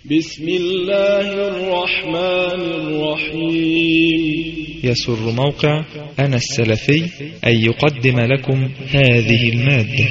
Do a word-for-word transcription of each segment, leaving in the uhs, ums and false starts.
بسم الله الرحمن الرحيم. يسر موقع أنا السلفي أن يقدم لكم هذه المادة.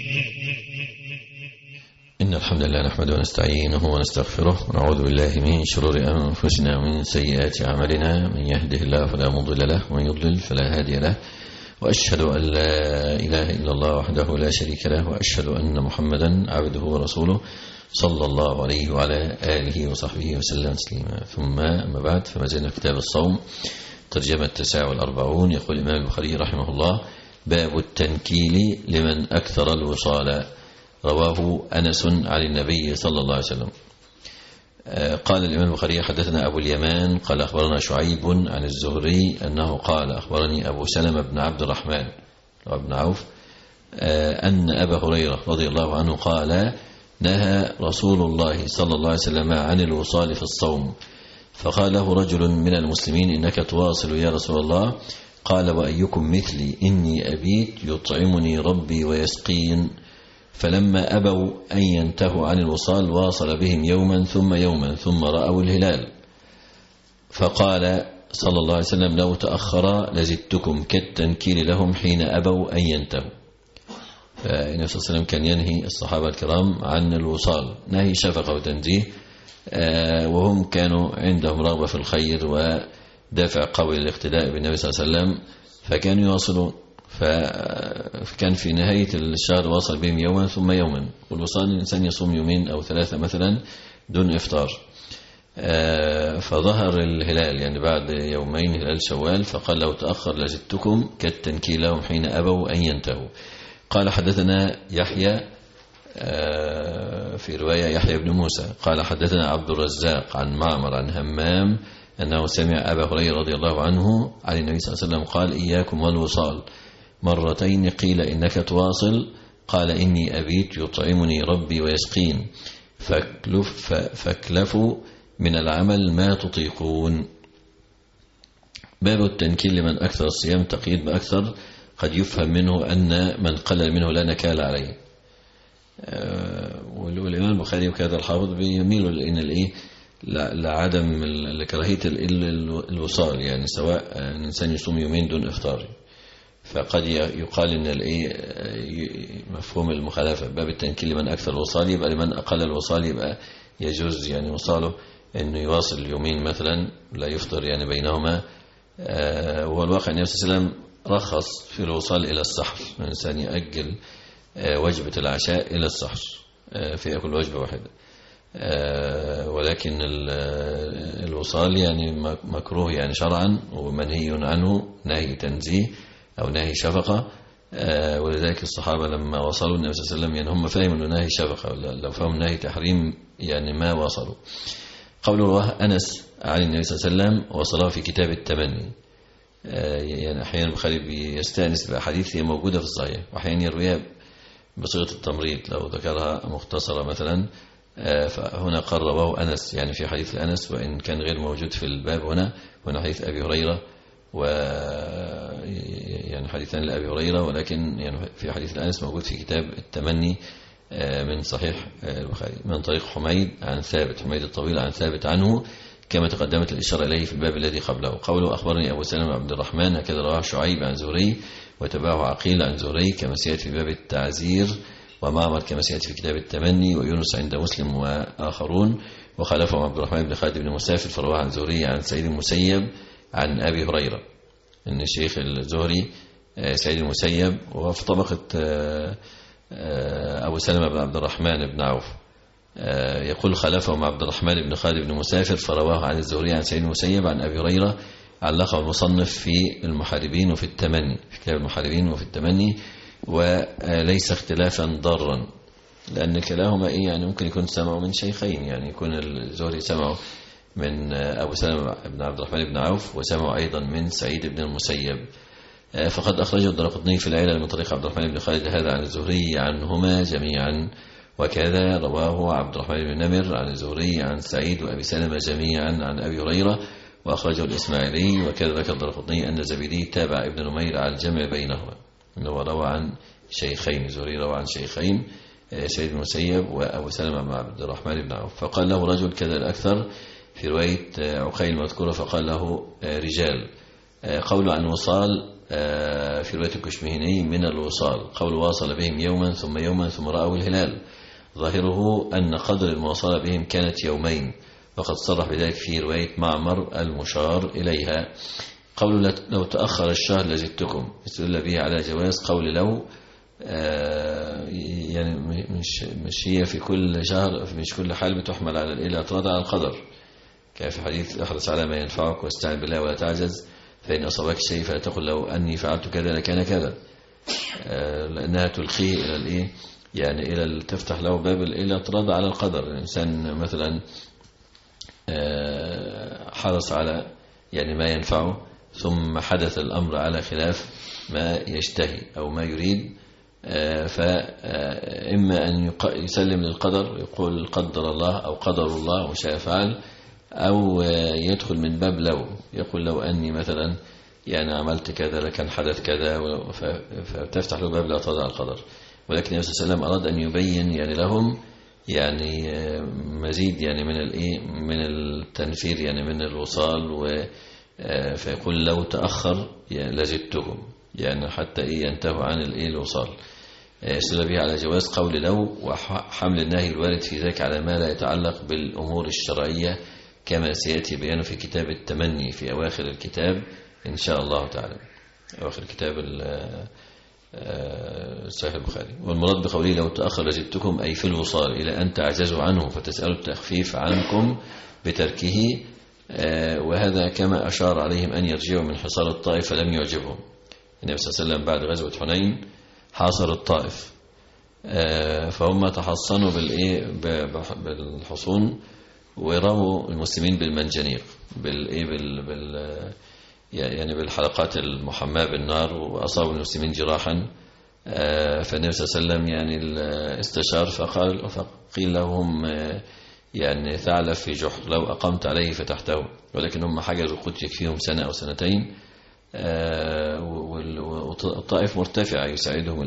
إن الحمد لله نحمده ونستعينه ونستغفره ونعوذ بالله من شرور أنفسنا ومن سيئات أعمالنا. من يهده الله فلا مضل له ومن يضلل فلا هادي له، وأشهد أن لا إله إلا الله وحده لا شريك له، وأشهد أن محمدا عبده ورسوله صلى الله عليه وعلى آله وصحبه وسلم تسليما. ثم أما بعد، فما زلنا في كتاب الصوم ترجمة التاسع والأربعون. يقول الإمام البخاري رحمه الله: باب التنكيل لمن أكثر الوصال. رواه أنس عن النبي صلى الله عليه وسلم. قال الإمام البخاري: حدثنا أبو اليمان قال أخبرنا شعيب عن الزهري أنه قال أخبرني أبو سلمة بن عبد الرحمن بن عوف أن أبا هريرة رضي الله عنه قال: نهى رسول الله صلى الله عليه وسلم عن الوصال في الصوم، فقال له رجل من المسلمين: إنك تواصل يا رسول الله. قال: وأيكم مثلي؟ إني أبيت يطعمني ربي ويسقين. فلما أبوا أن ينتهوا عن الوصال واصل بهم يوما ثم يوما ثم رأوا الهلال، فقال صلى الله عليه وسلم: لو تأخر لزدتكم، كالتنكيل لهم حين أبوا أن ينتهوا. فالنبي صلى الله عليه وسلم كان ينهي الصحابة الكرام عن الوصال نهي شفقة وتنزيه، وهم كانوا عندهم رغبة في الخير ودافع قوي للاقتداء بالنبي صلى الله عليه وسلم، فكانوا يواصلون. فكان في نهاية الشهر واصل بهم يوما ثم يوما، والوصال الإنسان يصوم يومين أو ثلاثة مثلا دون إفطار. فظهر الهلال يعني بعد يومين هلال شوال، فقال: لو تأخر لزدتكم، كالتنكيل لهم حين أبوا أن ينتهوا. قال: حدثنا يحيى في رواية يحيى بن موسى قال: حدثنا عبد الرزاق عن معمر عن همام أنه سمع أبا هريرة رضي الله عنه عن النبي صلى الله عليه وسلم قال: إياكم والوصال. مرتين قيل: إنك تواصل؟ قال: إني أبيت يطعمني ربي ويسقين. فاكلف فاكلفوا من العمل ما تطيقون. باب التنكيل لمن أكثر الصيام. تقييد بأكثر قد يفهم منه أن من قلل منه لا نكال عليه. والإمام البخاري وكذا الحافظ بيميلوا لأن الإيه لعدم لكراهية الوصال، يعني سواء الإنسان يصوم يومين دون إفطار. فقد يقال ان الايه مفهوم المخالفه باب التنكيل لمن اكثر الوصال، يبقى لمن اقل الوصال يبقى يجوز يعني وصاله انه يواصل يومين مثلا لا يفطر يعني بينهما. وهو الواقع النبي صلى الله عليه وسلم رخص في الوصال الى السحر، الانسان يؤجل وجبه العشاء الى السحر فيأكل وجبه واحده. ولكن الوصال يعني مكروه يعني شرعا ومنهي عنه نهي تنزيه أو نهي شفقة. ولذلك الصحابة لما وصلوا النبي صلى الله عليه وسلم يعني هم فهموا أنه نهي شفقة، لو فهموا نهي تحريم يعني ما وصلوا. قول رواه أنس عن النبي صلى الله عليه وسلم وصلاه في كتاب التمني. يعني أحيانا البخاري بيستأنس بأحاديث هي موجودة في الصحيح، وأحيانا يرويها بصيغة التمريض لو ذكرها مختصرة مثلا. فهنا قال رواه أنس يعني في حديث أنس، وإن كان غير موجود في الباب هنا. هنا حديث أبي هريرة و يعني حديثان لأبي هريرة، ولكن يعني في حديث أنس موجود في كتاب التمني من صحيح البخاري من طريق حميد عن ثابت، حميد الطويل عن ثابت عنه، كما تقدمت الإشارة إليه في الباب الذي قبله. قوله: أخبرني أبو سلمة عبد الرحمن، هكذا رواه شعيب عن زهري وتبعه عقيل عن زهري كما سيأتي في باب التعزير، ومعمر كما سيأتي في كتاب التمني، ويونس عند مسلم وآخرون، وخالفهم عبد الرحمن بن خالد بن مسافر فرواه عن زهري عن سعيد المسيب عن أبي هريرة. إن الشيخ الزهري سعيد المسيب وفي طبقة أبو سلمة بن عبد الرحمن بن عوف. يقول: خلفهم عبد الرحمن بن خالد بن مسافر فرواه عن الزهري عن سعيد المسيب عن أبي هريرة. علقه المصنف في المحاربين وفي التمني، في كتاب المحاربين وفي التمني، وليس اختلافا ضارا، لأن كلاهما إيه يعني ممكن يكون سمعوا من شيخين، يعني يكون الزهري سمعوا من أبو سلمة بن عبد الرحمن بن عوف، وسمعوا أيضا من سعيد بن المسيب. فقد أخرجه الدارقطني في العلل من طريق عبد الرحمن بن خالد هذا عن الزهري عنهما جميعا، وكذا رواه عبد الرحمن بن نمر عن الزهري عن سعيد وأبي سلمة جميعا عن أبي هريرة، وأخرجه الإسماعيلي. وكذا ذكر الدارقطني أن الزبيدي تابع ابن نمير على الجمع بينهما، أنه روى عن شيخين، الزهري روى عن شيخين سيد المسيب وأبو سلمة مع عبد الرحمن بن عوف. فقال له رجل كذا الأكثر في رواية عقيل المذكورة، فقال له رجال. قول عن وصال في رواية الكشمهني من الوصال، قول واصل بهم يوما ثم يوما ثم رأوا الهلال، ظاهره أن قدر المواصلة بهم كانت يومين، وقد صرح بذلك في رواية معمر المشار إليها. قول لو تأخر الشهر لزدتكم، استدل به على جواز قول لو، يعني مش مش هي في كل شهر مش كل حال بتحمل على الاعتراض على القدر، كان في حديث احرص على ما ينفعك واستعن بالله ولا تعجز، فإن أصابك شيء فلا تقل لو أني فعلت كذا لكان كذا، لأنها تلقيه إلى الإيه، يعني إلى تفتح له باب الاعتراض على القدر. الإنسان مثلا حرص على يعني ما ينفعه، ثم حدث الأمر على خلاف ما يشتهي أو ما يريد، فإما أن يسلم للقدر يقول قدر الله أو قدر الله وشاء فعل، أو يدخل من باب لو، يقول لو أني مثلا يعني عملت كذا لكان حدث كذا، فتفتح له باب الاعتراض على القدر. ولكن النبي صلى الله عليه وسلم أراد أن يبين يعني لهم يعني مزيد يعني من الايه من التنفير، يعني من الوصال، و فيقول لو تأخر يعني لزدتهم، يعني حتى ايه ينتهوا عن الايه الوصال. استدل به على جواز قول لو، وحمل النهي الوارد في ذلك على ما لا يتعلق بالأمور الشرعية، كما سيأتي بيانه في كتاب التمني في أواخر الكتاب إن شاء الله تعالى، أواخر كتاب صحيح البخاري. والمراد بقوله لو تأخر لزدتكم أي في الوصال إلى أن تعجزوا عنه فتسألوا التخفيف عنكم بتركه، وهذا كما أشار عليهم أن يرجعوا من حصار الطائف فلم يعجبهم. النبي صلى الله عليه وسلم بعد غزوة حنين حاصر الطائف، فهم تحصنوا بالإيه بالحصون، ورموا المسلمين بالمنجنيق بالإيه بال بال يعني بالحلقات المحماة بالنار، وأصابوا المسلمين جراحا. فالنبي صلى الله عليه وسلم يعني استشار فقال فقيل لهم يعني ثعلب في جحر لو أقمت عليه فتحته، ولكن هم حجزوا قد يكفيهم سنة أو سنتين، والطائف مرتفع يساعدهم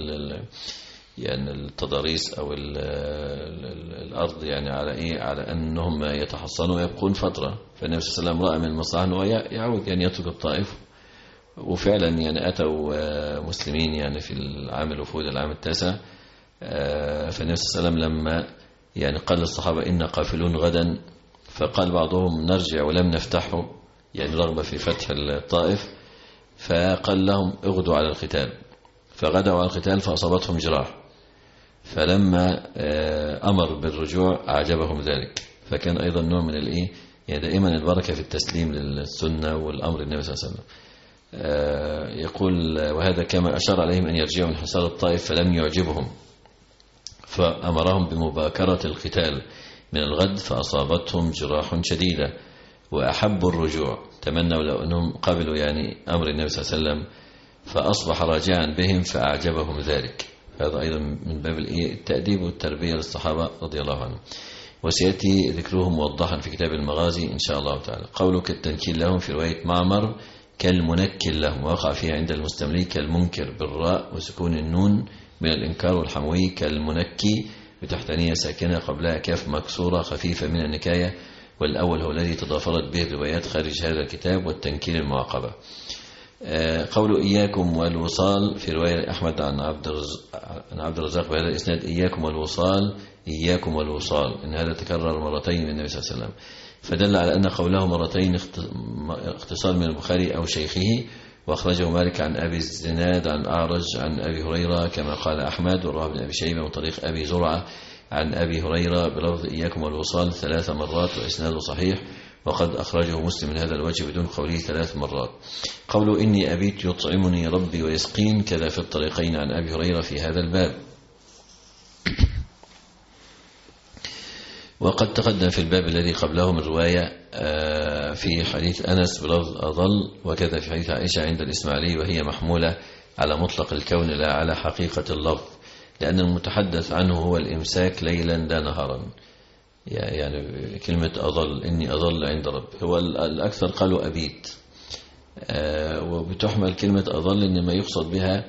يعني التضاريس أو ال ال الأرض يعني على إيه على أنهم يتحصنوا ويبقون فترة. فالنبي صلى الله عليه وسلم رأى من المصلحة أنه يعود يعني يترك الطائف، وفعلا يعني أتوا مسلمين يعني في العام الوفود العام التاسع. فالنبي صلى الله عليه وسلم لما يعني قال للصحابة إن قافلون غدا، فقال بعضهم نرجع ولم نفتحه، يعني رغبة في فتح الطائف، فقال لهم اغدوا على القتال، فغدوا على القتال فأصابتهم جراح، فلما أمر بالرجوع أعجبهم ذلك. فكان أيضا نوع من الإيه يعني دائما البركة في التسليم للسنة والأمر النبي صلى الله عليه وسلم. يقول وهذا كما أشار عليهم أن يرجعوا من حصار الطائف فلم يعجبهم، فأمرهم بمباكرة القتال من الغد فأصابتهم جراح شديدة وأحبوا الرجوع، تمنوا لو أنهم قبلوا يعني أمر النبي صلى الله عليه وسلم، فأصبح راجعا بهم فأعجبهم ذلك. هذا أيضا من باب التأديب والتربية للصحابة رضي الله عنهم، وسيأتي ذكرهم موضحا في كتاب المغازي إن شاء الله تعالى. قولك التنكيل لهم في رواية معمر كالمنكل لهم، وقع فيها عند المستملي كالمنكر بالراء وسكون النون من الإنكار، والحموي كالمنكي بتحتانية ساكنة قبلها كاف مكسورة خفيفة من النكاية، والأول هو الذي تضافرت به الروايات خارج هذا الكتاب والتنكيل المعقبة. قول إياكم والوصال في رواية أحمد عن عبد عن عبد الرزاق بهذا الإسناد إياكم والوصال إياكم والوصال، إن هذا تكرر مرتين من النبي صلى الله عليه وسلم، فدل على أن قوله مرتين اختصار من البخاري أو شيخه، وأخرجه مالك عن أبي الزناد عن أعرج عن أبي هريرة كما قال أحمد، ورواه ابن أبي شيبة من طريق أبي زرعة عن أبي هريرة بلفظ إياكم والوصال ثلاث مرات وإسناده صحيح، وقد أخرجه مسلم من هذا الوجه بدون قوله ثلاث مرات. قوله إني أبيت يطعمني ربي ويسقين كذا في الطريقين عن أبي هريرة في هذا الباب. وقد تقدم في الباب الذي قبله من رواية في حديث أنس بلفظ أضل، وكذا في حديث عائشة عند الإسماعيلي، وهي محمولة على مطلق الكون لا على حقيقة اللفظ، لأن المتحدث عنه هو الإمساك ليلا لا نهارا، يعني كلمة أضل إني أضل عند رب، هو الأكثر قالوا أبيت، وبتحمل كلمة أضل إنما يقصد بها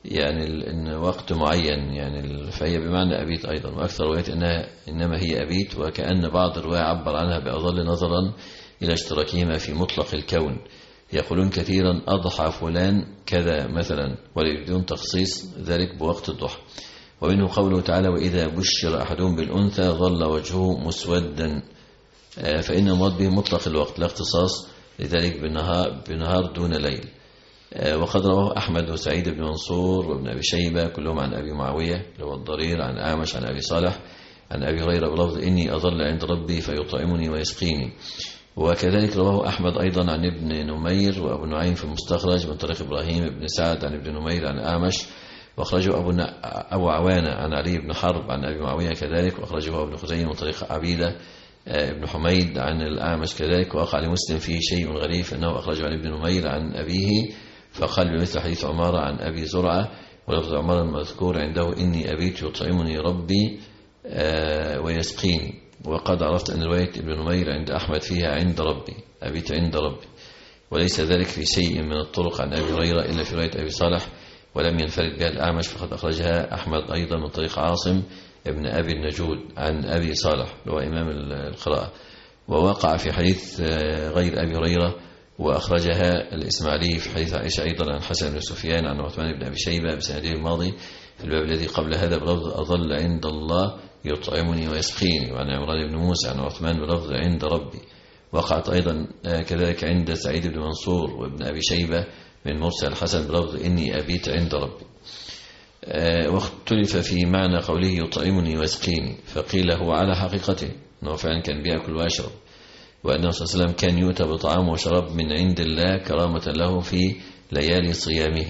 يعني إن وقت معين، يعني فهي بمعنى أبيت أيضا. وأكثر روايات إنها إنما هي أبيت، وكأن بعض الرواية عبر عنها بأظل نظرا إلى اشتراكهما في مطلق الكون. يقولون كثيرا أضحى فلان كذا مثلا، ولا يريدون تخصيص ذلك بوقت الضحى. ومنه قوله تعالى: وإذا بشر أحدهم بالأنثى ظل وجهه مسودا، فإن المراد به مطلق الوقت لا اختصاص لذلك بالنهار, بالنهار دون ليل. وقد رواه أحمد وسعيد بن منصور وابن أبي شيبة كلهم عن أبي معاوية اللي هو الضرير عن أعمش عن أبي صالح عن أبي هريرة بلفظ: إني أظل عند ربي فيطعمني ويسقيني. وكذلك رواه أحمد أيضا عن ابن نمير وأبو نعيم في المستخرج من طريق إبراهيم بن سعد عن ابن نمير عن أعمش، وأخرجه أبو, أبو عوانة عن علي بن حرب عن أبي معاوية كذلك، وأخرجه ابن خزيمة من طريق عبيدة ابن حميد عن الأعمش كذلك. وقع لمسلم فيه شيء غريب أنه أخرجه عن ابن نمير عن أبيه فقال بمثل حديث عمارة عن أبي زرعة، ولفظ عمارة المذكور عنده: إني أبيت يطعمني ربي ويسقيني. وقد عرفت أن رواية ابن نمير عند أحمد فيها عند ربي، أبيت عند ربي، وليس ذلك في شيء من الطرق عن أبي هريرة إلا في رواية أبي صالح، ولم ينفرد بها الأعمش، فقد أخرجها أحمد أيضا من طريق عاصم ابن أبي النجود عن أبي صالح هو إمام القراءة. ووقع في حديث غير أبي هريرة وأخرجها الإسماعيلي في حديث عائشة أيضا عن حسن بن سفيان عن عثمان بن أبي شيبة بسنده الماضي في الباب الذي قبل هذا بلفظ: أظل عند الله يطعمني ويسقيني. وعن عمران بن موسى عن عثمان بلفظ: عند ربي. وقعت أيضا كذلك عند سعيد بن منصور وابن أبي شيبة من مرسل الحسن بلفظ: إني أبيت عند ربي. واختلف في معنى قوله يطعمني ويسقيني، فقيل هو على حقيقته أنه فعلا كان بيأكل ويشرب، وأنه صلى الله عليه وسلم كان يؤتى بطعام وشراب من عند الله كرامة له في ليالي صيامه.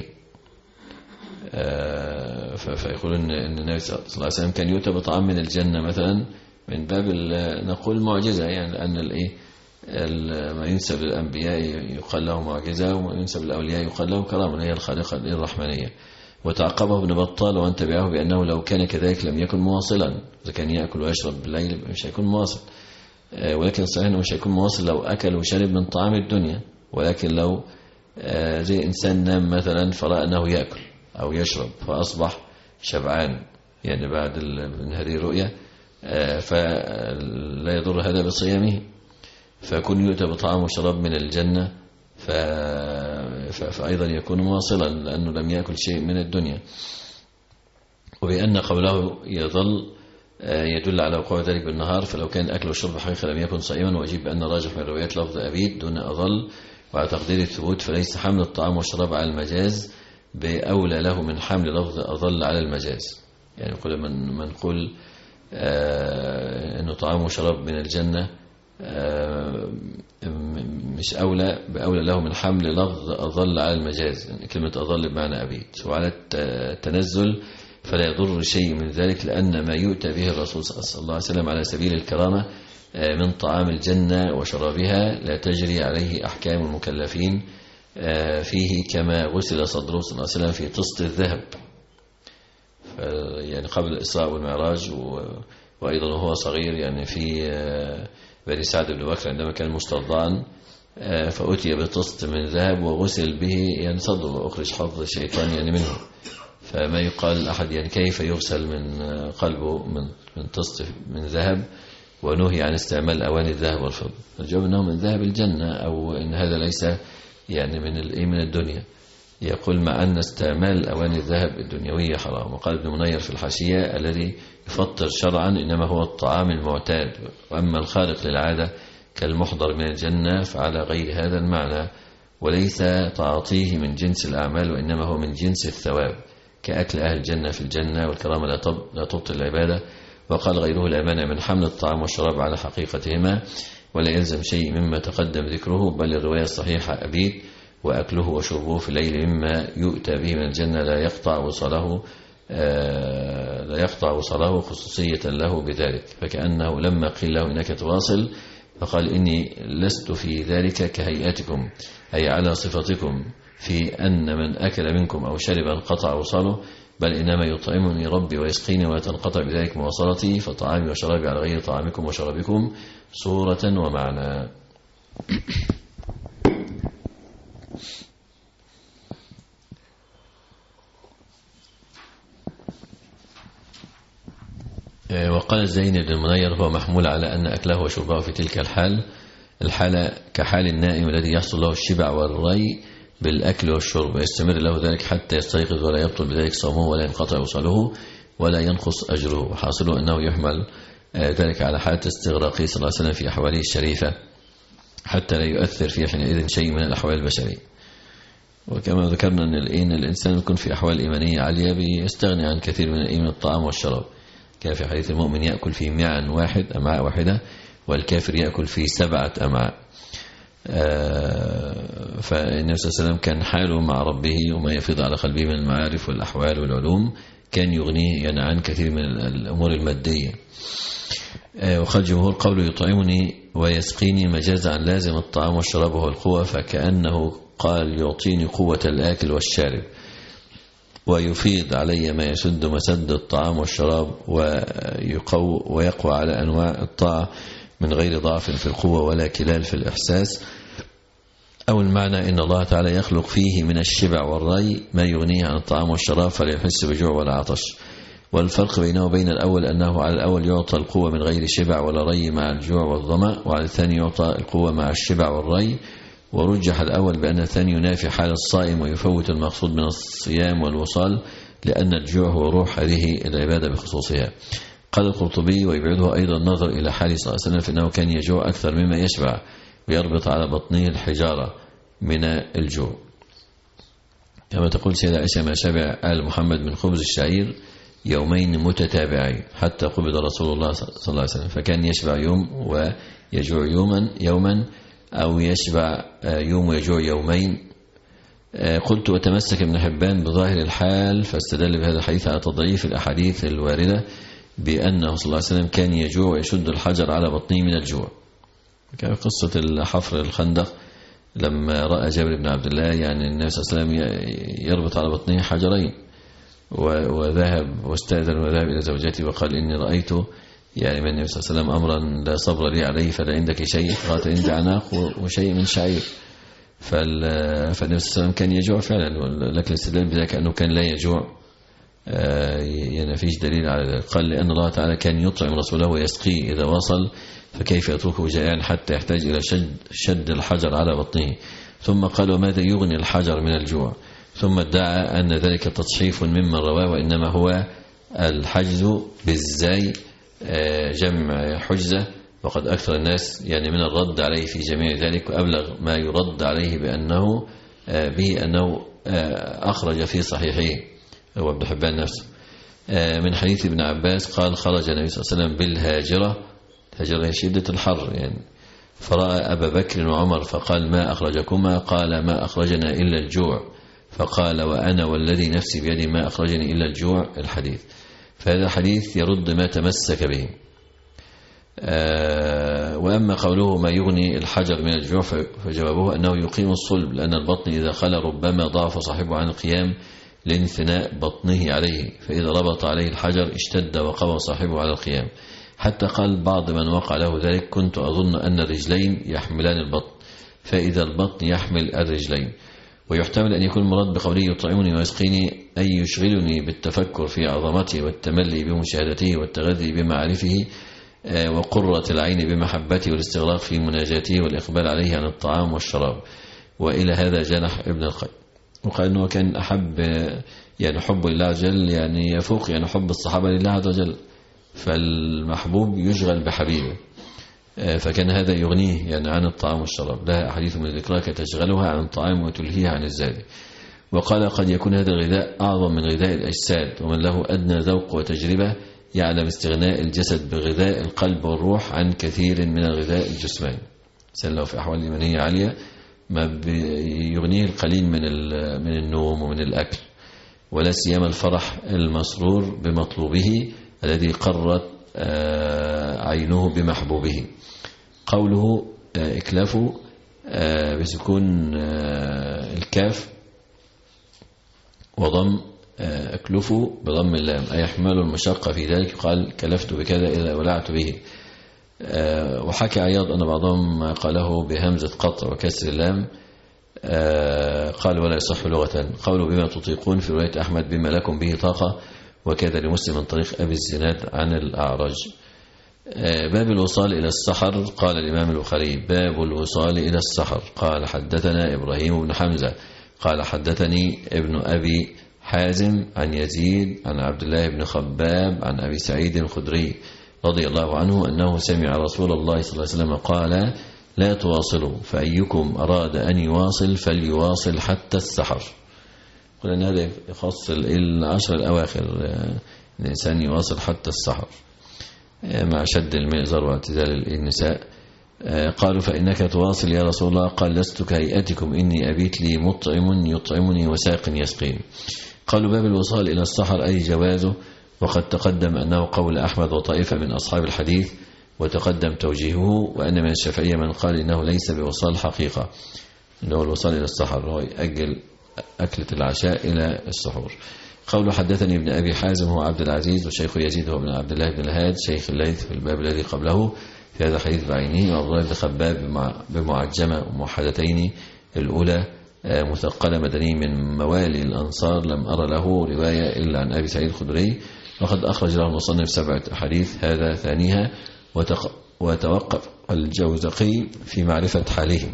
فيقول أن النبي صلى الله عليه وسلم كان يؤتى بطعام من الجنة مثلا من باب نقول معجزة، يعني لأن الإيه ما ينسب للأنبياء يقال له معجزة، وما ينسب للأولياء يقال له كرامة، هي الخالقة الرحمنية. وتعقبه ابن بطال وأن تبعه بأنه لو كان كذلك لم يكن مواصلا، إذا كان يأكل ويشرب بالليل مش هيكون مواصل، ولكن صحيح أنه مش هيكون مواصل لو أكل وشرب من طعام الدنيا، ولكن لو زي إنسان نام مثلا فرأى أنه يأكل أو يشرب فأصبح شبعان يعني بعد من هذه الرؤية، فلا يضر هذا بصيامه، فيكون يؤتى بطعام وشراب من الجنة فأيضا يكون مواصلا لأنه لم يأكل شيء من الدنيا. وبأن قوله يظل يدل على وقوع ذلك بالنهار، فلو كان أكل وشرب حقيقة لم يكن صائما. وأجيب بأن راجح من الروايات لفظ أبيت دون أظل، وعلى تقدير الثبوت فليس حمل الطعام والشراب على المجاز بأولى له من حمل لفظ أظل على المجاز. يعني كل من نقول آه أنه طعام وشراب من الجنة آه مش أولى بأولى له من حمل لفظ أظل على المجاز، يعني كلمة أظل بمعنى أبيت. وعلى التنزل فلا يضر شيء من ذلك، لأن ما يؤتى به الرسول صلى الله عليه وسلم على سبيل الكرامة من طعام الجنة وشرابها لا تجري عليه أحكام المكلفين فيه، كما غسل صدره صلى الله عليه وسلم في طست الذهب يعني قبل الإسراء والمعراج، وأيضا وهو صغير يعني في بني سعد بن بكر عندما كان مسترضعا فأتي بطست من ذهب وغسل به يعني صدره وأخرج حظ الشيطان يعني منه. فما يقال أحد يعني كيف يغسل من قلبه من من طست من ذهب ونهي عن استعمال أواني الذهب والفضة؟ الجواب أنه من ذهب الجنة، أو أن هذا ليس يعني من الإيه من الدنيا. يقول مع أن استعمال أواني الذهب الدنيوية حرام. وقال ابن منير في الحاشية الذي يفطر شرعا إنما هو الطعام المعتاد، وأما الخارق للعادة كالمحضر من الجنة فعلى غير هذا المعنى، وليس تعاطيه من جنس الأعمال وإنما هو من جنس الثواب كأكل أهل الجنة في الجنة، والكرامة لا تبطل العبادة. وقال غيره لا مانع من حمل الطعام والشراب على حقيقتهما ولا يلزم شيء مما تقدم ذكره، بل الرواية الصحيحة أبيت وأكله وشربه في الليل مما يؤتى به من الجنة لا يقطع وصله لا يقطع وصله خصوصية له بذلك. فكأنه لما قيل له إنك تواصل فقال إني لست في ذلك كهيئتكم، أي على صفتكم في أن من أكل منكم أو شرب انقطع وصله، بل إنما يطعمني ربي ويسقيني ولا تنقطع بذلك مواصلتي، فطعامي وشرابي على غير طعامكم وشرابكم صورة ومعنى. وقال الزين بن المنير هو محمول على أن أكله وشربه في تلك الحال الحالة كحال النائم الذي يحصل له الشبع والري بالأكل والشرب، ويستمر له ذلك حتى يستيقظ ولا يبطل بذلك صومه ولا ينقطع وصله ولا ينقص أجره، وحاصله أنه يحمل ذلك على حالة استغراقه صلى الله عليه وسلم في أحواله الشريفة حتى لا يؤثر في حينئذ شيء من الأحوال البشرية. وكما ذكرنا أن الإنسان يكون في أحوال إيمانية عالية بيستغني عن كثير من الطعام والشراب، كان في حديث المؤمن يأكل في معا واحد أمعاء واحدة والكافر يأكل في سبعة أمعاء. فالنبي صلى الله عليه وسلم كان حاله مع ربه وما يفيض على قلبه من المعارف والأحوال والعلوم كان يغنيه يعني عن كثير من الأمور المادية. وقال جمهور قوله يطعمني ويسقيني مجاز عن لازم الطعام والشراب وهو القوة، فكأنه قال يعطيني قوة الآكل والشارب ويفيض علي ما يسد مسد الطعام والشراب ويقو ويقوى على أنواع الطاعة من غير ضعف في القوة ولا كلال في الإحساس. أو المعنى إن الله تعالى يخلق فيه من الشبع والري ما يغنيه عن الطعام والشراب فلا يحس بجوع ولا عطش. والفرق بينه وبين الأول أنه على الأول يعطى القوة من غير شبع ولا ري مع الجوع والظمأ، وعلى الثاني يعطى القوة مع الشبع والري. ورجح الأول بأن الثاني ينافي حال الصائم ويفوت المقصود من الصيام والوصال، لأن الجوع هو روح هذه العبادة بخصوصها. قال القرطبي ويبعده أيضا النظر إلى حال صلى الله عليه وسلم فإنه كان يجوع أكثر مما يشبع ويربط على بطنه الحجارة من الجوع، كما تقول سيدة عائشة ما شبع آل محمد من خبز الشعير يومين متتابعين حتى قبض رسول الله صلى الله عليه وسلم، فكان يشبع يوم ويجوع يوما يوما أو يشبع يوم ويجوع يومين. قلت وتمسك ابن حبان بظاهر الحال فاستدل بهذا الحديث على تضعيف الأحاديث الواردة بأنه صلى الله عليه وسلم كان يجوع ويشد الحجر على بطنه من الجوع. كان قصة الحفر الخندق لما رأى جابر بن عبد الله يعني النبي صلى الله عليه وسلم يربط على بطنه حجرين وذهب واستأذن وذهب إلى زوجته وقال إني رأيت يعني من النبي صلى الله عليه وسلم أمرا لا صبر لي عليه فلا عندك شيء، قالت عندي عناق وشيء من شعير. فالنبي صلى الله عليه وسلم كان يجوع فعلا، لكن الاستدلال بذلك أنه كان لا يجوع يعني فيش دليل على ذلك. قال لأن الله تعالى كان يطعم رسوله ويسقيه إذا وصل، فكيف يتركه جائعا حتى يحتاج إلى شد, شد الحجر على بطنه. ثم قال وماذا يغني الحجر من الجوع، ثم ادعى أن ذلك تضعيف ممن رواه، وإنما هو الحجز بالزاي جمع حجزة، وقد أكثر الناس يعني من الرد عليه في جميع ذلك، وأبلغ ما يرد عليه بأنه به أنه أخرج في صحيحه هو ابن حبان نفسه من حديث ابن عباس قال خرج النبي صلى الله عليه وسلم بالهاجرة، هاجرة شدة الحر يعني، فرأى أبا بكر وعمر فقال ما أخرجكما؟ قال ما أخرجنا إلا الجوع، فقال وأنا والذي نفسي بيدي ما أخرجني إلا الجوع الحديث. فهذا الحديث يرد ما تمسك به. وأما قوله ما يغني الحجر من الجوع فجوابه أنه يقيم الصلب، لأن البطن إذا خلى ربما ضعف صاحبه عن القيام لانثناء بطنه عليه، فإذا ربط عليه الحجر اشتد وقوى صاحبه على القيام. حتى قال بعض من وقع له ذلك كنت أظن أن الرجلين يحملان البطن، فإذا البطن يحمل الرجلين. ويحتمل أن يكون المراد بقوله يطعمني ويسقيني أي يشغلني بالتفكر في عظمته والتملي بمشاهدته والتغذي بمعارفه وقرة العين بمحبته والاستغراق في مناجاته والإقبال عليه عن الطعام والشراب. وإلى هذا جنح ابن القيم، وقال أنه كان أحب يعني حب الله عز وجل يعني يفوق يعني حب الصحابة لله عز وجل، فالمحبوب يشغل بحبيبه، فكان هذا يغنيه يعني عن الطعام والشراب. لها أحاديث من ذكرك تشغلها عن الطعام وتلهيها عن الزاد. وقال قد يكون هذا الغذاء أعظم من غذاء الأجساد، ومن له أدنى ذوق وتجربة يعلم استغناء الجسد بغذاء القلب والروح عن كثير من الغذاء الجسماني. سأل له في أحوال إيمانية عالية ما يغنيه القليل من من النوم ومن الأكل، ولا سيما الفرح المسرور بمطلوبه الذي قرت عينه بمحبوبه. قوله اكلفوا بسكون الكاف وضم اكلفوا بضم اللام أي يحمل المشقة في ذلك، قال كلفت بكذا إذا ولعت به. وحكى عياض أن بعضهم قاله بهمزة قطع وكسر اللام، قال ولا يصح لغة. قوله بما تطيقون في رواية أحمد بما لكم به طاقة، وكذا لمسلم من طريق أبي الزناد عن الأعرج. باب الوصال إلى السحر. قال الإمام البخاري: باب الوصال إلى السحر. قال: حدثنا إبراهيم بن حمزة قال: حدثني ابن أبي حازم عن يزيد عن عبد الله بن خباب عن أبي سعيد الخدري رضي الله عنه أنه سمع رسول الله صلى الله عليه وسلم قال: لا تواصلوا، فأيكم أراد أن يواصل فليواصل حتى السحر. قلنا هذا يخص العشر الأواخر، الإنسان يواصل حتى السحر مع شد المئزر واعتزال النساء. قالوا: فإنك تواصل يا رسول الله؟ قال: لست كهيئتكم، إني أبيت لي مطعم يطعمني وساق يسقين. قالوا: باب الوصال إلى السحر أي جوازه، وقد تقدم أنه قول أحمد وطائفة من أصحاب الحديث، وتقدم توجيهه، وأن من الشافعية من قال إنه ليس بوصال حقيقة، إنه الوصال إلى السحر هو يأجل أكلة العشاء إلى السحور. قوله: حدثني ابن أبي حازم هو عبد العزيز، وشيخ يزيد هو ابن عبد الله بن الهاد شيخ الليث في الباب الذي قبله في هذا الحديث بعينه، وعبد الله بن خباب بمعجمة وموحدتين، الأولى مثقلة مدني من موالي الأنصار، لم أرى له رواية إلا عن أبي سعيد الخدري، وقد أخرج له المصنف سبعة أحاديث، هذا ثانيها. وتوقف الجوزقي في معرفة حاله.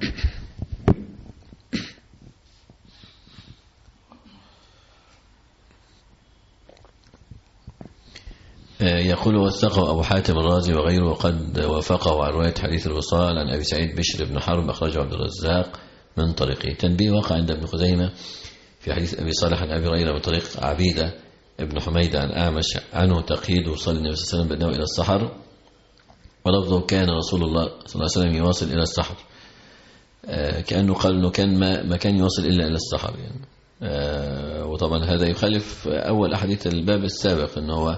يقول: وثقه أبو حاتم الرازي وغيره، وقد وافقه على رواية حديث الوصال عن أبي سعيد بشر بن حرب، أخرجه عبد الرزاق من طريقه. تنبيه وقع عند ابن خزيمة في حديث أبي صالح عن أبي هريرة بطريق عبيدة ابن حميدة عن أعمش عنه تقييد وصال النبي صلى الله عليه وسلم بأنه إلى السحر، ولفظه: كان رسول الله صلى الله عليه وسلم يواصل إلى السحر، كأنه قال أنه كان ما, ما كان يواصل إلا إلى السحر يعني. وطبعا هذا يخالف أول أحاديث الباب السابق، أنه هو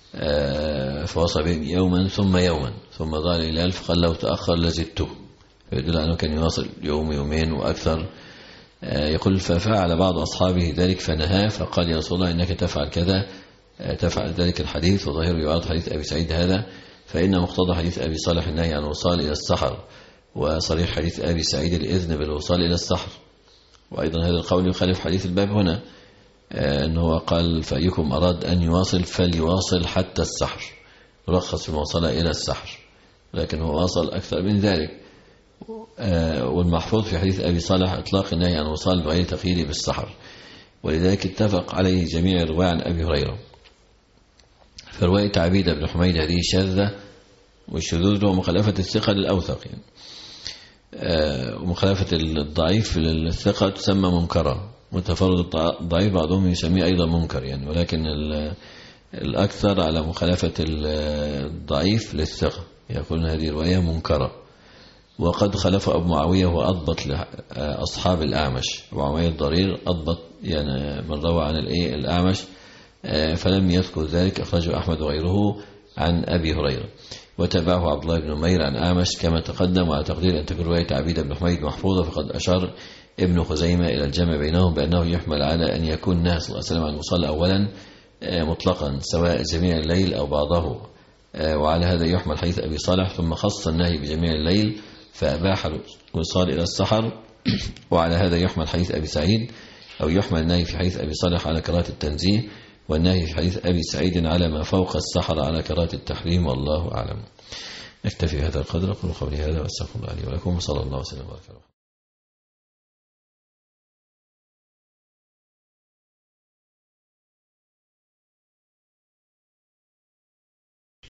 فوصى بهم يوما ثم يوما ثم ضال إلى ألف، قال: لو تأخر لزدته، يدل أنه كان يواصل يوم يومين وأكثر. يقول: ففعل بعض أصحابه ذلك فنهاه، فقال: يا رسول الله إنك تفعل كذا، تفعل ذلك الحديث، وظاهره يعارض حديث أبي سعيد هذا، فإن مقتضى حديث أبي صالح النهي عن الوصال إلى السحر، وصريح حديث أبي سعيد الإذن بالوصال إلى السحر. وأيضا هذا القول يخالف حديث الباب هنا، أنه قال: فأيكم أراد أن يواصل فليواصل حتى السحر، يرخص في المواصلة إلى السحر، لكن هو واصل أكثر من ذلك. والمحفوظ في حديث أبي صالح إطلاق النهي عن الوصال بغير تقييده بالسحر، ولذلك اتفق عليه جميع الرواة عن أبي هريرة. فرواية عبيدة بن حميد هذه شاذة، والشذوذ هو مخالفة الثقة للأوثق يعني. ومخالفة الضعيف للثقة تسمى منكرة، متفرد الضعيف بعضهم يسميه أيضا منكر يعني، ولكن الأكثر على مخالفة الضعيف للثقة، يقولون هذه رواية منكرة. وقد خلف أبو معاوية وأضبط لأصحاب الأعمش، أبو معاوية الضرير أضبط يعني من روى عن الأعمش، فلم يذكر ذلك، أخرجه أحمد وغيره عن أبي هريرة. وتبعه عبد الله بن نمير عن أعمش كما تقدم، وعلى تقدير أن تكون رواية عبيدة بن حميد محفوظة، فقد أشار ابن خزيمة إلى الجمع بينهم بأنه يحمل على أن يكون النهي صلى الله عليه وسلم عن الوصال أولا مطلقا سواء جميع الليل أو بعضه، وعلى هذا يحمل حديث أبي صالح، ثم خص النهي بجميع الليل فأباح الوصال إلى السحر، وعلى هذا يحمل حديث أبي سعيد، أو يحمل النهي في حديث أبي صالح على كراهة التنزيه، والنهي في حديث أبي سعيد على ما فوق السحر على كراهة التحريم، والله أعلم. نكتفي هذا القدر. أقول قولي هذا وأستغفر الله لي ولكم، وصلى الله وسلم وبارك.